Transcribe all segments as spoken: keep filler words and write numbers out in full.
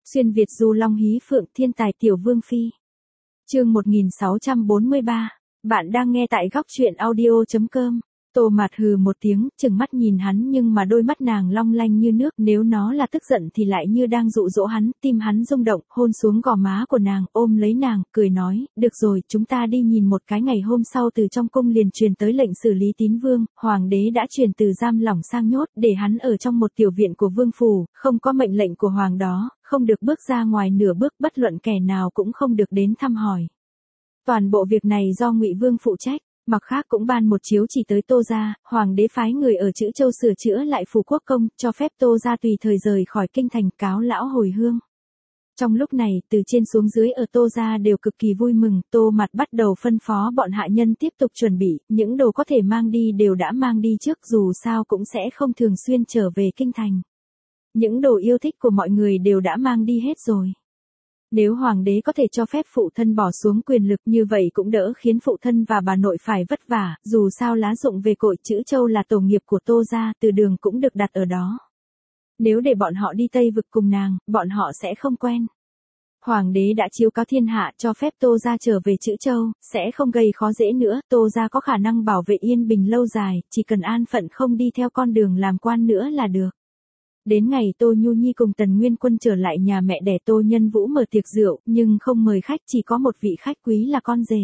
Xuyên Việt du long hí phượng thiên tài tiểu vương phi. Chương một nghìn sáu trăm bốn mươi ba. Bạn đang nghe tại góc truyện audio chấm com. Tô Mạt hừ một tiếng, chừng mắt nhìn hắn nhưng mà đôi mắt nàng long lanh như nước, nếu nó là tức giận thì lại như đang dụ dỗ hắn, tim hắn rung động, hôn xuống gò má của nàng, ôm lấy nàng, cười nói, được rồi, chúng ta đi nhìn một cái. Ngày hôm sau từ trong cung liền truyền tới lệnh xử lý Tín Vương, hoàng đế đã truyền từ giam lỏng sang nhốt, để hắn ở trong một tiểu viện của vương phủ, không có mệnh lệnh của hoàng đó, không được bước ra ngoài nửa bước, bất luận kẻ nào cũng không được đến thăm hỏi. Toàn bộ việc này do Ngụy Vương phụ trách. Mặt khác cũng ban một chiếu chỉ tới Tô gia, hoàng đế phái người ở Trữ Châu sửa chữa lại phủ quốc công, cho phép Tô gia tùy thời rời khỏi kinh thành, cáo lão hồi hương. Trong lúc này, từ trên xuống dưới ở Tô gia đều cực kỳ vui mừng, Tô Mạt bắt đầu phân phó bọn hạ nhân tiếp tục chuẩn bị, những đồ có thể mang đi đều đã mang đi trước, dù sao cũng sẽ không thường xuyên trở về kinh thành. Những đồ yêu thích của mọi người đều đã mang đi hết rồi. Nếu hoàng đế có thể cho phép phụ thân bỏ xuống quyền lực như vậy cũng đỡ khiến phụ thân và bà nội phải vất vả, dù sao lá dụng về cội Trữ Châu là tổ nghiệp của Tô gia, từ đường cũng được đặt ở đó. Nếu để bọn họ đi Tây vực cùng nàng, bọn họ sẽ không quen. Hoàng đế đã chiếu cáo thiên hạ cho phép Tô gia trở về Trữ Châu, sẽ không gây khó dễ nữa, Tô gia có khả năng bảo vệ yên bình lâu dài, chỉ cần an phận không đi theo con đường làm quan nữa là được. Đến ngày Tô Nhu Nhi cùng Tần Nguyên Quân trở lại nhà mẹ đẻ, Tô Nhân Vũ mở tiệc rượu, nhưng không mời khách, chỉ có một vị khách quý là con rể.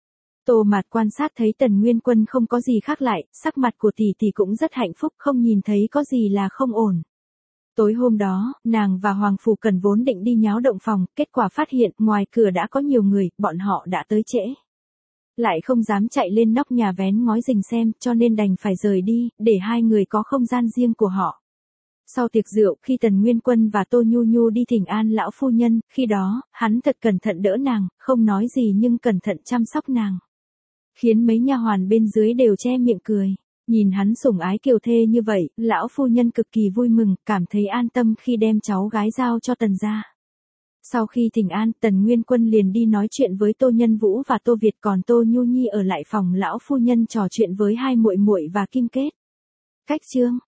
Tô Mạt quan sát thấy Tần Nguyên Quân không có gì khác lại, sắc mặt của tỷ tỷ cũng rất hạnh phúc, không nhìn thấy có gì là không ổn. Tối hôm đó, nàng và Hoàng Phủ Cần vốn định đi nháo động phòng, kết quả phát hiện ngoài cửa đã có nhiều người, bọn họ đã tới trễ. Lại không dám chạy lên nóc nhà vén ngói rình xem, cho nên đành phải rời đi, để hai người có không gian riêng của họ. Sau tiệc rượu, khi Tần Nguyên Quân và Tô Nhu Nhu đi thỉnh an lão phu nhân, khi đó, hắn thật cẩn thận đỡ nàng, không nói gì nhưng cẩn thận chăm sóc nàng. Khiến mấy nha hoàn bên dưới đều che miệng cười. Nhìn hắn sủng ái kiều thê như vậy, lão phu nhân cực kỳ vui mừng, cảm thấy an tâm khi đem cháu gái giao cho Tần gia. Sau khi thỉnh an, Tần Nguyên Quân liền đi nói chuyện với Tô Nhân Vũ và Tô Việt, còn Tô Nhu Nhi ở lại phòng lão phu nhân trò chuyện với hai muội muội và Kim Kết. Cách chương